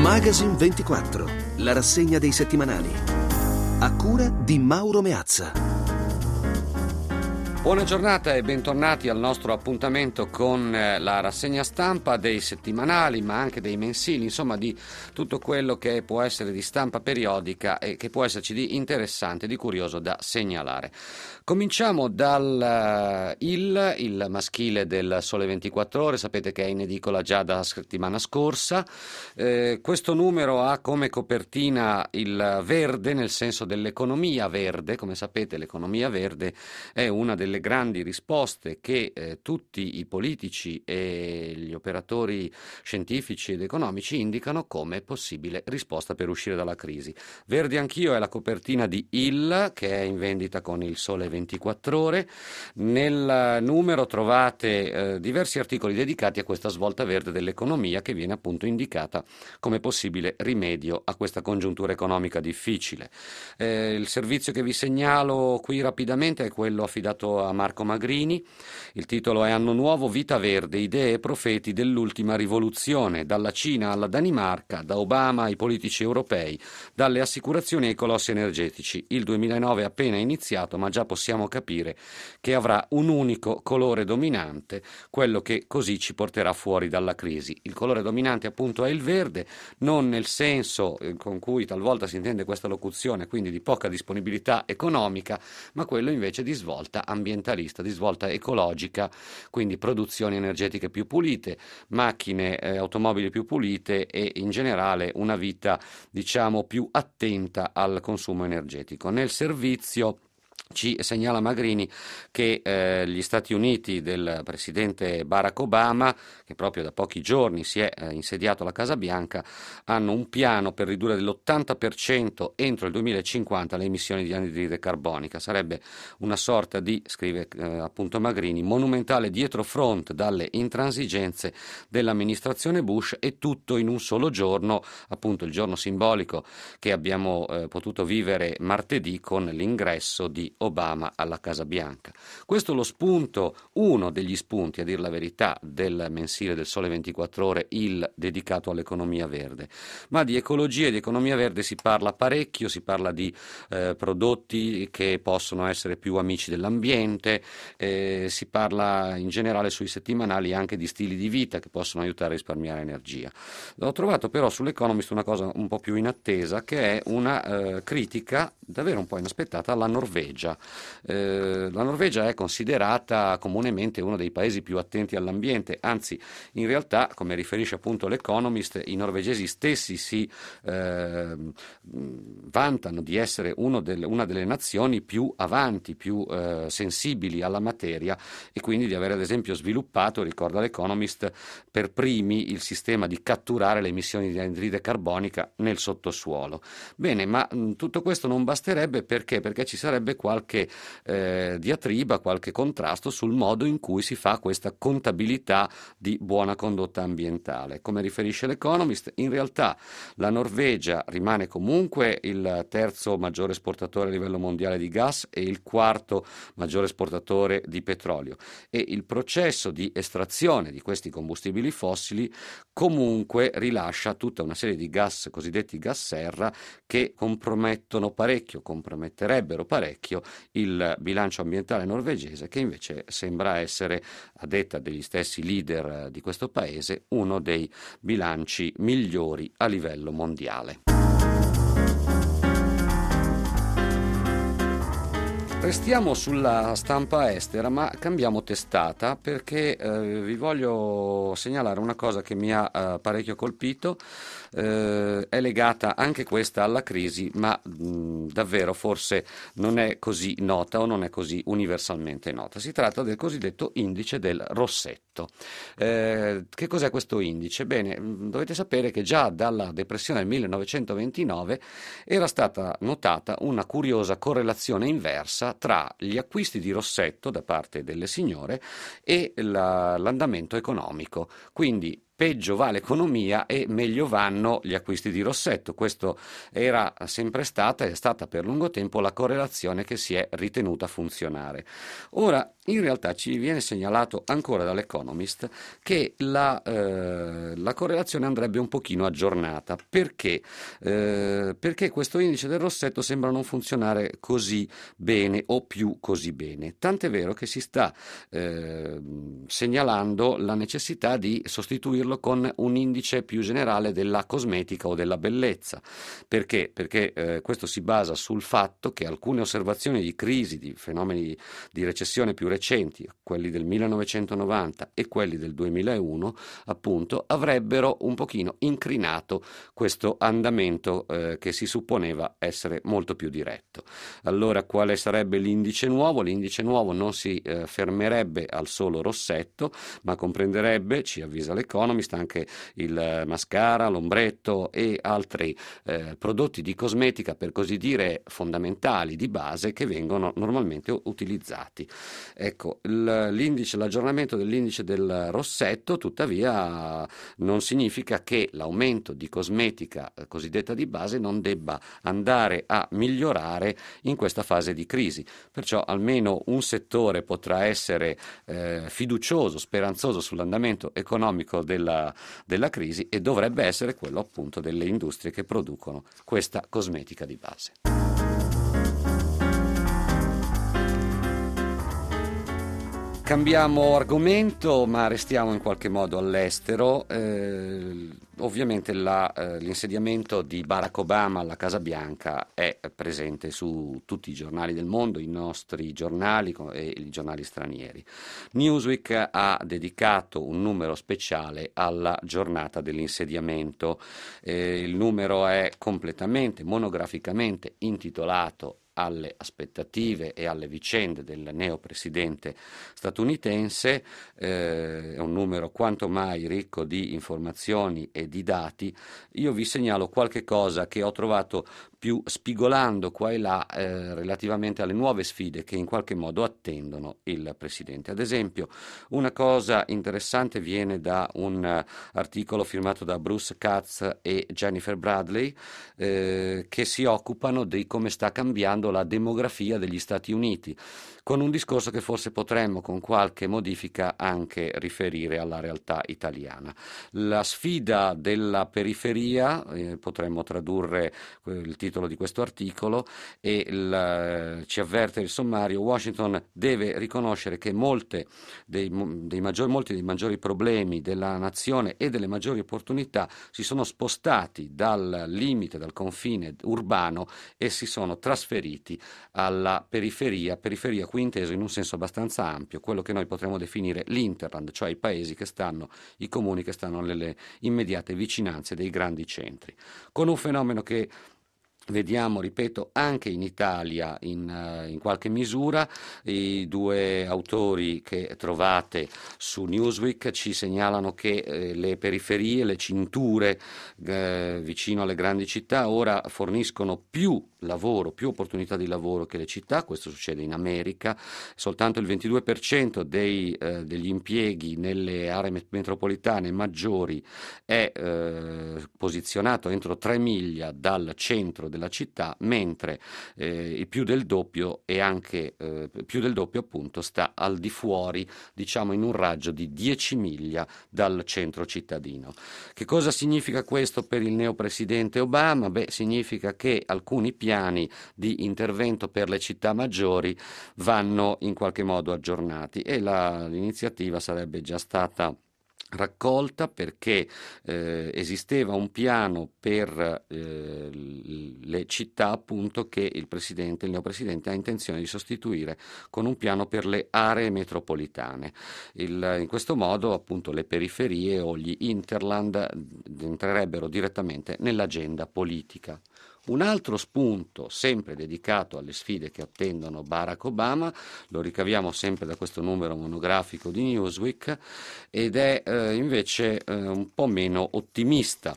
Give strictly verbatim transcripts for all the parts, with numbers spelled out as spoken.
Magazine ventiquattro, la rassegna dei settimanali. A cura di Mauro Meazza. Buona giornata e bentornati al nostro appuntamento con la rassegna stampa dei settimanali, ma anche dei mensili, insomma di tutto quello che può essere di stampa periodica e che può esserci di interessante, di curioso da segnalare. Cominciamo dal uh, il, il maschile del Sole ventiquattro Ore, sapete che è in edicola già da settimana scorsa. Eh, questo numero ha come copertina il verde, nel senso dell'economia verde. Come sapete, l'economia verde è una delle le grandi risposte che eh, tutti i politici e gli operatori scientifici ed economici indicano come possibile risposta per uscire dalla crisi. Verdi anch'io è la copertina di Il, che è in vendita con il Sole ventiquattro Ore. Nel numero trovate eh, diversi articoli dedicati a questa svolta verde dell'economia, che viene appunto indicata come possibile rimedio a questa congiuntura economica difficile. Eh, il servizio che vi segnalo qui rapidamente è quello affidato a Marco Magrini. Il titolo è Anno nuovo, vita verde, idee e profeti dell'ultima rivoluzione, dalla Cina alla Danimarca, da Obama ai politici europei, dalle assicurazioni ai colossi energetici. Il duemilanove è appena iniziato, ma già possiamo capire che avrà un unico colore dominante, quello che così ci porterà fuori dalla crisi. Il colore dominante appunto è il verde, non nel senso con cui talvolta si intende questa locuzione, quindi di poca disponibilità economica, ma quello invece di svolta ambientalista, di svolta ecologica, quindi produzioni energetiche più pulite, macchine, eh, automobili più pulite e in generale una vita, diciamo, più attenta al consumo energetico. Nel servizio ci segnala Magrini che eh, gli Stati Uniti del presidente Barack Obama, che proprio da pochi giorni si è eh, insediato alla Casa Bianca, hanno un piano per ridurre dell'ottanta per cento entro il duemilacinquanta le emissioni di anidride carbonica. Sarebbe una sorta di, scrive eh, appunto Magrini, monumentale dietrofront dalle intransigenze dell'amministrazione Bush, e tutto in un solo giorno, appunto il giorno simbolico che abbiamo eh, potuto vivere martedì con l'ingresso di Obama alla Casa Bianca. Questo è lo spunto, uno degli spunti, a dir la verità, del mensile del Sole ventiquattro Ore, il dedicato all'economia verde. Ma di ecologia e di economia verde si parla parecchio, si parla di eh, prodotti che possono essere più amici dell'ambiente, eh, si parla in generale sui settimanali anche di stili di vita che possono aiutare a risparmiare energia. Ho trovato però sull'Economist una cosa un po' più inattesa, che è una eh, critica davvero un po' inaspettata alla Norvegia. Eh, la Norvegia è considerata comunemente uno dei paesi più attenti all'ambiente, anzi in realtà, come riferisce appunto l'Economist, i norvegesi stessi si eh, vantano di essere uno del, una delle nazioni più avanti, più eh, sensibili alla materia, e quindi di aver ad esempio sviluppato, ricorda l'Economist, per primi il sistema di catturare le emissioni di anidride carbonica nel sottosuolo. Bene, ma mh, tutto questo non basterebbe, perché? Perché ci sarebbe qualche eh, diatriba, qualche contrasto sul modo in cui si fa questa contabilità di buona condotta ambientale. Come riferisce l'Economist, in realtà la Norvegia rimane comunque il terzo maggiore esportatore a livello mondiale di gas e il quarto maggiore esportatore di petrolio, e il processo di estrazione di questi combustibili fossili comunque rilascia tutta una serie di gas cosiddetti gas serra che compromettono parecchio, comprometterebbero parecchio il bilancio ambientale norvegese, che invece sembra essere, a detta degli stessi leader di questo paese, uno dei bilanci migliori a livello mondiale. Restiamo sulla stampa estera, ma cambiamo testata, perché eh, vi voglio segnalare una cosa che mi ha eh, parecchio colpito. Eh, è legata anche questa alla crisi, ma mh, davvero forse non è così nota o non è così universalmente nota. Si tratta del cosiddetto indice del Rossetto. Eh, che cos'è questo indice? Bene, mh, dovete sapere che già dalla depressione del millenovecentoventinove era stata notata una curiosa correlazione inversa tra gli acquisti di Rossetto da parte delle signore e la, l'andamento economico. Quindi peggio va l'economia e meglio vanno gli acquisti di Rossetto. Questo era sempre stata e è stata per lungo tempo la correlazione che si è ritenuta funzionare. Ora, in realtà ci viene segnalato ancora dall'Economist che la, eh, la correlazione andrebbe un pochino aggiornata. Perché? Eh, perché questo indice del Rossetto sembra non funzionare così bene o più così bene. Tant'è vero che si sta eh, segnalando la necessità di sostituirlo con un indice più generale della cosmetica o della bellezza. Perché? Perché eh, questo si basa sul fatto che alcune osservazioni di crisi, di fenomeni di recessione più recenti, quelli del millenovecentonovanta e quelli del duemilauno, appunto, avrebbero un pochino incrinato questo andamento eh, che si supponeva essere molto più diretto. Allora, quale sarebbe l'indice nuovo? L'indice nuovo non si eh, fermerebbe al solo Rossetto, ma comprenderebbe, ci avvisa l'Economist, anche il mascara, l'ombretto e altri eh, prodotti di cosmetica, per così dire, fondamentali, di base, che vengono normalmente utilizzati. Ecco, l'indice, l'aggiornamento dell'indice del Rossetto, tuttavia, non significa che l'aumento di cosmetica eh, cosiddetta di base non debba andare a migliorare in questa fase di crisi. Perciò almeno un settore potrà essere eh, fiducioso, speranzoso sull'andamento economico della, della crisi, e dovrebbe essere quello appunto delle industrie che producono questa cosmetica di base. Cambiamo argomento, ma restiamo in qualche modo all'estero. Eh, ovviamente la, eh, l'insediamento di Barack Obama alla Casa Bianca è presente su tutti i giornali del mondo, i nostri giornali e i giornali stranieri. Newsweek ha dedicato un numero speciale alla giornata dell'insediamento. Eh, il numero è completamente, monograficamente intitolato alle aspettative e alle vicende del neopresidente statunitense. Eh, è un numero quanto mai ricco di informazioni e di dati. Io vi segnalo qualche cosa che ho trovato più spigolando qua e là eh, relativamente alle nuove sfide che in qualche modo attendono il presidente. Ad esempio, una cosa interessante viene da un uh, articolo firmato da Bruce Katz e Jennifer Bradley eh, che si occupano di come sta cambiando la demografia degli Stati Uniti, con un discorso che forse potremmo con qualche modifica anche riferire alla realtà italiana. La sfida della periferia, eh, potremmo tradurre il titolo di questo articolo, e il, ci avverte il sommario: Washington deve riconoscere che molte dei, dei maggiori, molti dei maggiori problemi della nazione e delle maggiori opportunità si sono spostati dal limite, dal confine urbano e si sono trasferiti alla periferia, periferia qui inteso in un senso abbastanza ampio, quello che noi potremmo definire l'interland, cioè i paesi che stanno, i comuni che stanno nelle immediate vicinanze dei grandi centri, con un fenomeno che vediamo, ripeto, anche in Italia in, uh, in qualche misura. I due autori che trovate su Newsweek ci segnalano che eh, le periferie, le cinture eh, vicino alle grandi città ora forniscono più lavoro, più opportunità di lavoro che le città. Questo succede in America. Soltanto il ventidue per cento dei, eh, degli impieghi nelle aree met- metropolitane maggiori è eh, posizionato entro tre miglia dal centro della città, mentre eh, il più del doppio e anche eh, più del doppio appunto sta al di fuori, diciamo in un raggio di dieci miglia dal centro cittadino. Che cosa significa questo per il neopresidente Obama? Beh, significa che alcuni piani di intervento per le città maggiori vanno in qualche modo aggiornati, e la, l'iniziativa sarebbe già stata raccolta perché eh, esisteva un piano per eh, le città appunto che il presidente, il neopresidente ha intenzione di sostituire con un piano per le aree metropolitane. Il, in questo modo appunto le periferie o gli interland entrerebbero direttamente nell'agenda politica. Un altro spunto, sempre dedicato alle sfide che attendono Barack Obama, lo ricaviamo sempre da questo numero monografico di Newsweek, ed è eh, invece eh, un po' meno ottimista,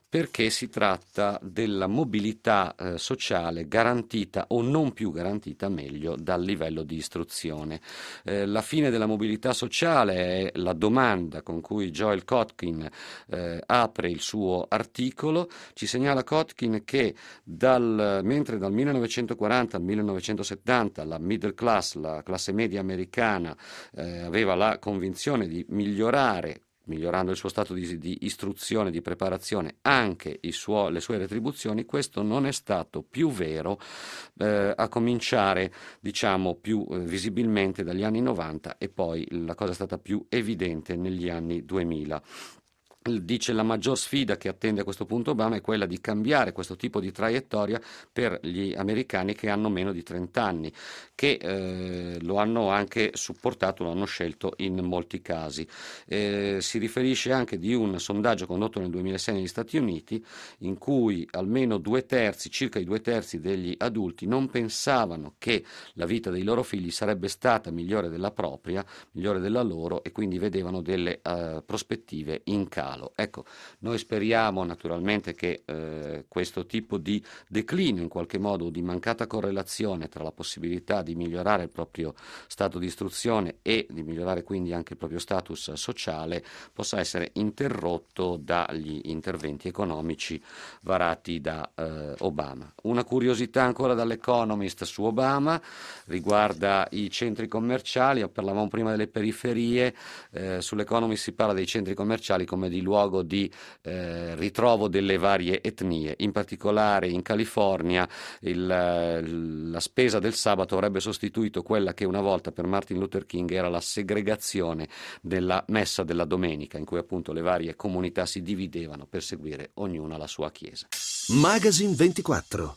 perché si tratta della mobilità eh, sociale garantita o non più garantita meglio dal livello di istruzione. Eh, la fine della mobilità sociale è la domanda con cui Joel Kotkin eh, apre il suo articolo. Ci segnala Kotkin che dal, mentre dal millenovecentoquaranta al millenovecentosettanta la middle class, la classe media americana, eh, aveva la convinzione di migliorare, migliorando il suo stato di, di istruzione, di preparazione, anche i suo, le sue retribuzioni, questo non è stato più vero eh, a cominciare, diciamo, più eh, visibilmente dagli anni novanta, e poi la cosa è stata più evidente negli anni duemila. Dice: la maggior sfida che attende a questo punto Obama è quella di cambiare questo tipo di traiettoria per gli americani che hanno meno di trenta anni, che eh, lo hanno anche supportato, lo hanno scelto in molti casi. Eh, si riferisce anche di un sondaggio condotto nel duemilasei negli Stati Uniti, in cui almeno due terzi, circa i due terzi degli adulti non pensavano che la vita dei loro figli sarebbe stata migliore della propria, migliore della loro, e quindi vedevano delle uh, prospettive in calo. Ecco, noi speriamo naturalmente che eh, questo tipo di declino, in qualche modo di mancata correlazione tra la possibilità di migliorare il proprio stato di istruzione e di migliorare quindi anche il proprio status sociale, possa essere interrotto dagli interventi economici varati da eh, Obama. Una curiosità ancora dall'Economist su Obama riguarda i centri commerciali. Parlavamo prima delle periferie, eh, sull'Economist si parla dei centri commerciali come di luogo di eh, ritrovo delle varie etnie. In particolare in California il, la spesa del sabato avrebbe sostituito quella che una volta per Martin Luther King era la segregazione della messa della domenica, in cui appunto le varie comunità si dividevano per seguire ognuna la sua chiesa. Magazine ventiquattro.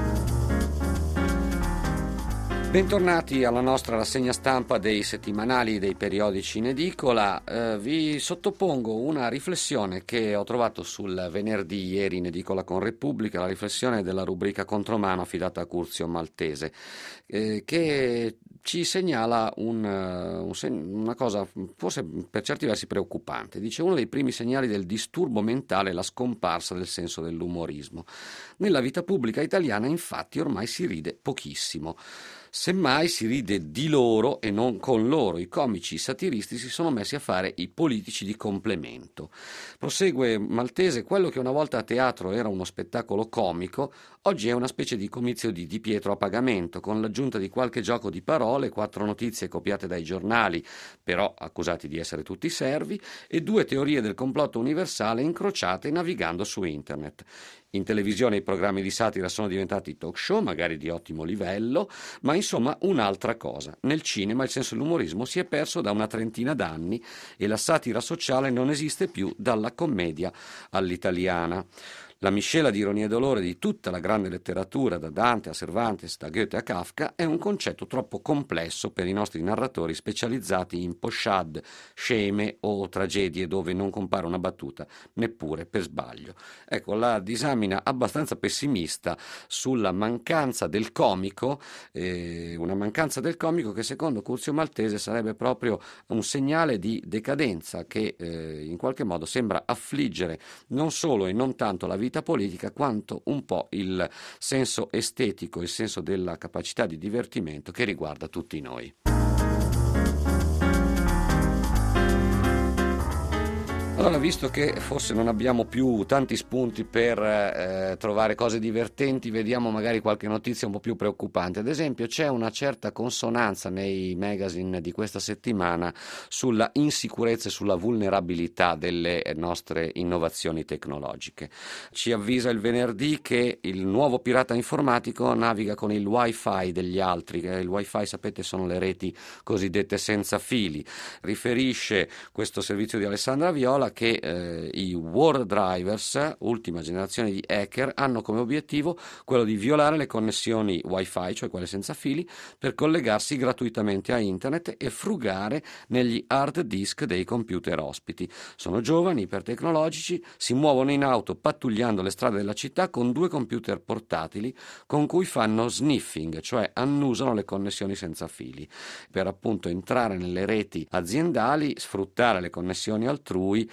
Bentornati alla nostra rassegna stampa dei settimanali, dei periodici in edicola. Eh, vi sottopongo una riflessione che ho trovato sul venerdì ieri in edicola con Repubblica, la riflessione della rubrica Contromano affidata a Curzio Maltese, eh, che ci segnala un, un, una cosa forse per certi versi preoccupante. Dice: uno dei primi segnali del disturbo mentale è la scomparsa del senso dell'umorismo. Nella vita pubblica italiana infatti ormai si ride pochissimo. Semmai si ride di loro e non con loro. I comici satiristi si sono messi a fare i politici di complemento. Prosegue Maltese: quello che una volta a teatro era uno spettacolo comico, oggi è una specie di comizio di Di Pietro a pagamento, con l'aggiunta di qualche gioco di parole, quattro notizie copiate dai giornali, però accusati di essere tutti servi, e due teorie del complotto universale incrociate navigando su internet. In televisione i programmi di satira sono diventati talk show, magari di ottimo livello, ma insomma un'altra cosa. Nel cinema il senso dell'umorismo si è perso da una trentina d'anni e la satira sociale non esiste più dalla commedia all'italiana. La miscela di ironia e dolore di tutta la grande letteratura, da Dante a Cervantes, da Goethe a Kafka, è un concetto troppo complesso per i nostri narratori specializzati in pochade, sceme o tragedie dove non compare una battuta neppure per sbaglio. Ecco, la disamina abbastanza pessimista sulla mancanza del comico, eh, una mancanza del comico che secondo Curzio Maltese sarebbe proprio un segnale di decadenza che eh, in qualche modo sembra affliggere non solo e non tanto la vita politica quanto un po' il senso estetico, il senso della capacità di divertimento che riguarda tutti noi. Allora, visto che forse non abbiamo più tanti spunti per eh, trovare cose divertenti, vediamo magari qualche notizia un po' più preoccupante. Ad esempio, c'è una certa consonanza nei magazine di questa settimana sulla insicurezza e sulla vulnerabilità delle nostre innovazioni tecnologiche. Ci avvisa il venerdì che il nuovo pirata informatico naviga con il wifi degli altri. Il wifi, sapete, sono le reti cosiddette senza fili. Riferisce questo servizio di Alessandra Viola che eh, i war drivers, ultima generazione di hacker, hanno come obiettivo quello di violare le connessioni wifi, cioè quelle senza fili, per collegarsi gratuitamente a internet e frugare negli hard disk dei computer ospiti. Sono giovani, ipertecnologici, si muovono in auto pattugliando le strade della città con due computer portatili con cui fanno sniffing, cioè annusano le connessioni senza fili, per appunto entrare nelle reti aziendali, sfruttare le connessioni altrui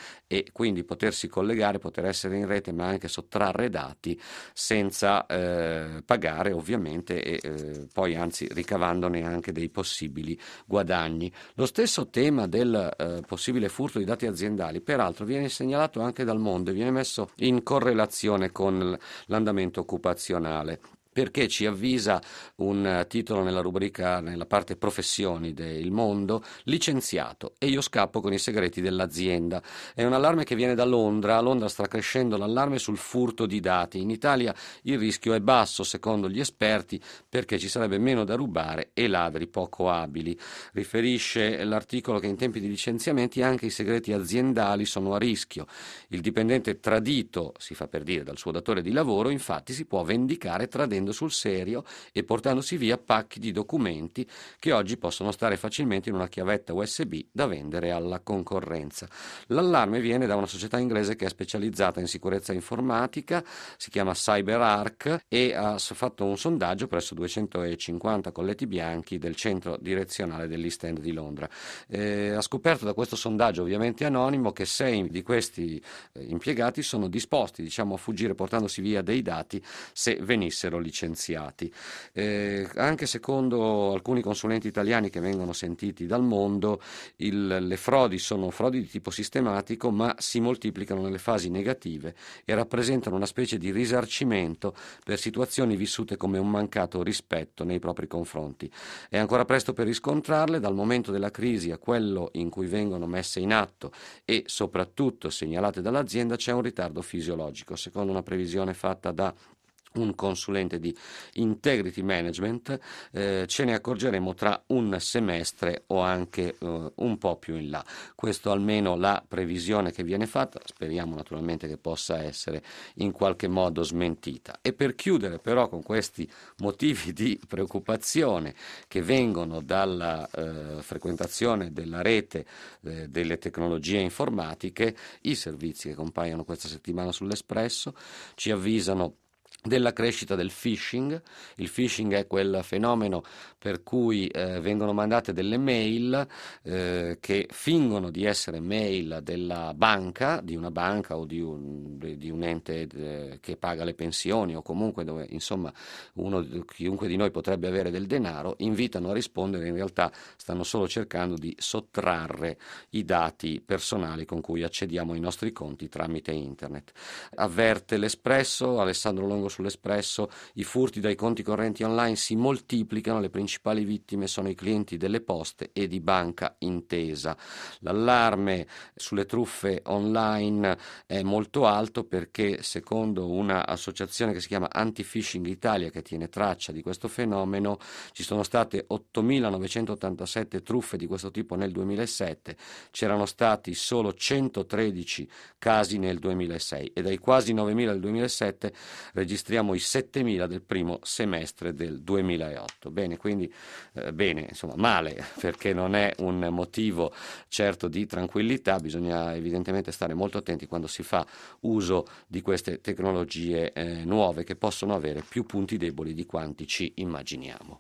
e quindi potersi collegare, poter essere in rete, ma anche sottrarre dati senza eh, pagare ovviamente e eh, poi anzi ricavandone anche dei possibili guadagni. Lo stesso tema del eh, possibile furto di dati aziendali peraltro viene segnalato anche dal mondo e viene messo in correlazione con l'andamento occupazionale, perché ci avvisa un titolo nella rubrica, nella parte professioni del Mondo: licenziato e io scappo con i segreti dell'azienda. È un allarme che viene da Londra. A Londra sta crescendo l'allarme sul furto di dati. In Italia il rischio è basso secondo gli esperti, perché ci sarebbe meno da rubare e ladri poco abili. Riferisce l'articolo che in tempi di licenziamenti anche i segreti aziendali sono a rischio. Il dipendente tradito, si fa per dire, dal suo datore di lavoro, infatti si può vendicare tradendo sul serio e portandosi via pacchi di documenti che oggi possono stare facilmente in una chiavetta U S B da vendere alla concorrenza. L'allarme viene da una società inglese che è specializzata in sicurezza informatica, si chiama CyberArk, e ha fatto un sondaggio presso duecentocinquanta colletti bianchi del centro direzionale dell'East End di Londra. Eh, ha scoperto da questo sondaggio, ovviamente anonimo, che sei di questi eh, impiegati sono disposti, diciamo, a fuggire portandosi via dei dati se venissero licenziati. licenziati. Eh, anche secondo alcuni consulenti italiani che vengono sentiti dal mondo, il, le frodi sono frodi di tipo sistematico, ma si moltiplicano nelle fasi negative e rappresentano una specie di risarcimento per situazioni vissute come un mancato rispetto nei propri confronti. È ancora presto per riscontrarle. Dal momento della crisi a quello in cui vengono messe in atto e soprattutto segnalate dall'azienda c'è un ritardo fisiologico, secondo una previsione fatta da un consulente di integrity management. Eh, ce ne accorgeremo tra un semestre o anche eh, un po' più in là. Questo almeno la previsione che viene fatta, speriamo naturalmente che possa essere in qualche modo smentita. E per chiudere però con questi motivi di preoccupazione che vengono dalla eh, frequentazione della rete eh, delle tecnologie informatiche, i servizi che compaiono questa settimana sull'Espresso ci avvisano della crescita del phishing. Il phishing è quel fenomeno per cui eh, vengono mandate delle mail eh, che fingono di essere mail della banca, di una banca o di un, di un ente eh, che paga le pensioni, o comunque dove insomma uno, chiunque di noi potrebbe avere del denaro. Invitano a rispondere, in realtà stanno solo cercando di sottrarre i dati personali con cui accediamo ai nostri conti tramite internet. Avverte l'Espresso, Alessandro Longo sull'Espresso: i furti dai conti correnti online si moltiplicano, le principali vittime sono i clienti delle poste e di Banca Intesa. L'allarme sulle truffe online è molto alto perché, secondo una associazione che si chiama Anti-Phishing Italia, che tiene traccia di questo fenomeno, ci sono state ottomilanovecentottantasette truffe di questo tipo nel duemilasette, c'erano stati solo centotredici casi nel duemilasei e dai quasi novemila del duemilasette registriamo i settemila del primo semestre del duemilaotto. Bene, quindi eh, bene, insomma male, perché non è un motivo certo di tranquillità. Bisogna evidentemente stare molto attenti quando si fa uso di queste tecnologie eh, nuove, che possono avere più punti deboli di quanti ci immaginiamo.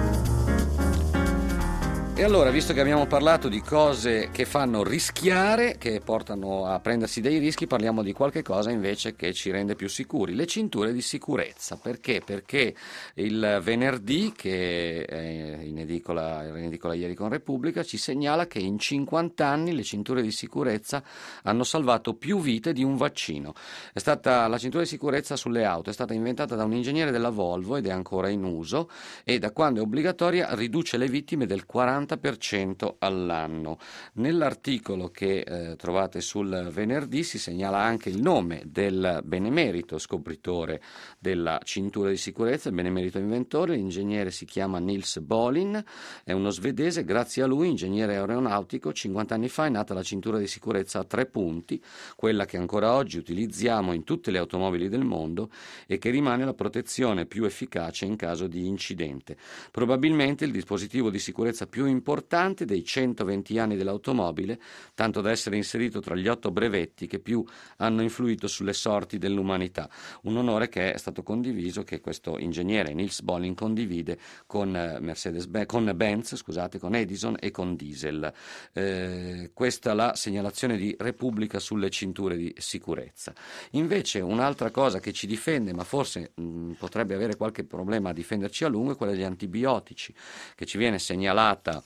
E allora, visto che abbiamo parlato di cose che fanno rischiare, che portano a prendersi dei rischi, parliamo di qualche cosa invece che ci rende più sicuri: le cinture di sicurezza. Perché? Perché il venerdì, che è in edicola, era in edicola ieri con Repubblica, ci segnala che in cinquanta anni le cinture di sicurezza hanno salvato più vite di un vaccino. È stata la cintura di sicurezza sulle auto, è stata inventata da un ingegnere della Volvo ed è ancora in uso, e da quando è obbligatoria riduce le vittime del quaranta per cento all'anno. Nell'articolo che eh, trovate sul venerdì si segnala anche il nome del benemerito scopritore della cintura di sicurezza, il benemerito inventore. L'ingegnere si chiama Nils Bolin, è uno svedese. Grazie a lui, ingegnere aeronautico, cinquanta anni fa è nata la cintura di sicurezza a tre punti, quella che ancora oggi utilizziamo in tutte le automobili del mondo e che rimane la protezione più efficace in caso di incidente. Probabilmente il dispositivo di sicurezza più importante dei centoventi anni dell'automobile, tanto da essere inserito tra gli otto brevetti che più hanno influito sulle sorti dell'umanità. Un onore che è stato condiviso, che questo ingegnere Niels Bohlin condivide con Mercedes con Benz, scusate, con Edison e con Diesel. Eh, questa è la segnalazione di Repubblica sulle cinture di sicurezza. Invece un'altra cosa che ci difende, ma forse mh, potrebbe avere qualche problema a difenderci a lungo, è quella degli antibiotici, che ci viene segnalata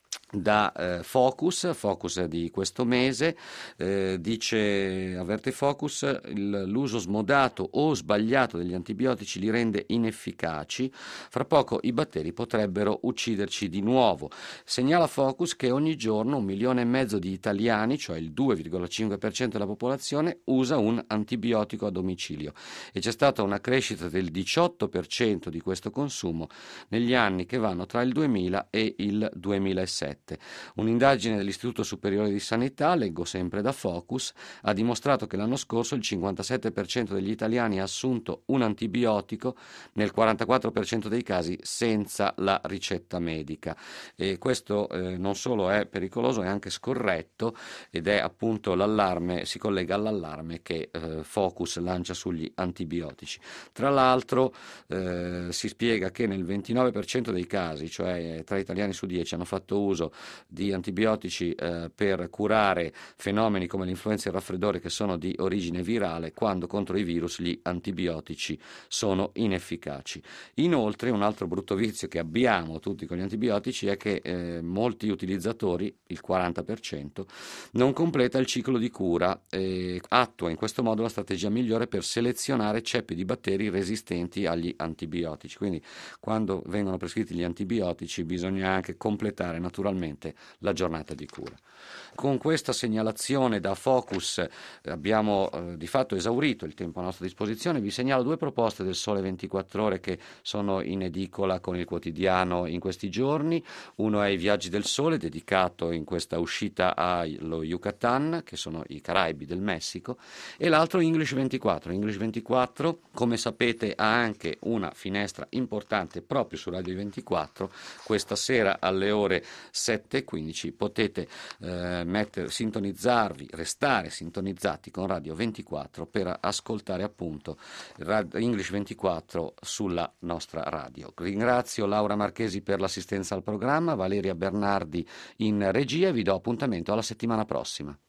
da eh, Focus, Focus di questo mese, eh, dice, avverte Focus, il, l'uso smodato o sbagliato degli antibiotici li rende inefficaci, fra poco i batteri potrebbero ucciderci di nuovo. Segnala Focus che ogni giorno un milione e mezzo di italiani, cioè il due virgola cinque per cento della popolazione, usa un antibiotico a domicilio e c'è stata una crescita del diciotto per cento di questo consumo negli anni che vanno tra il duemila e il duemilasette. Un'indagine dell'Istituto Superiore di Sanità, leggo sempre da Focus, ha dimostrato che l'anno scorso il cinquantasette per cento degli italiani ha assunto un antibiotico, nel quarantaquattro per cento dei casi senza la ricetta medica. E questo eh, non solo è pericoloso, è anche scorretto, ed è appunto l'allarme, si collega all'allarme che eh, Focus lancia sugli antibiotici. Tra l'altro eh, si spiega che nel ventinove per cento dei casi, cioè tre italiani su dieci, hanno fatto uso di antibiotici eh, per curare fenomeni come l'influenza e il raffreddore che sono di origine virale, quando contro i virus gli antibiotici sono inefficaci. Inoltre, un altro brutto vizio che abbiamo tutti con gli antibiotici è che eh, molti utilizzatori, il quaranta per cento, non completa il ciclo di cura e attua in questo modo la strategia migliore per selezionare ceppi di batteri resistenti agli antibiotici. Quindi quando vengono prescritti gli antibiotici bisogna anche completare naturalmente la giornata di cura. Con questa segnalazione da Focus eh, abbiamo eh, di fatto esaurito il tempo a nostra disposizione. Vi segnalo due proposte del Sole ventiquattro Ore che sono in edicola con il quotidiano in questi giorni. Uno è I Viaggi del Sole, dedicato in questa uscita allo Yucatan, che sono i Caraibi del Messico, e l'altro English ventiquattro. English ventiquattro, come sapete, ha anche una finestra importante proprio su Radio ventiquattro. Questa sera alle ore sette e quindici potete eh, mettere, sintonizzarvi, restare sintonizzati con Radio ventiquattro per ascoltare appunto English ventiquattro sulla nostra radio. Ringrazio Laura Marchesi per l'assistenza al programma, Valeria Bernardi in regia e vi do appuntamento alla settimana prossima.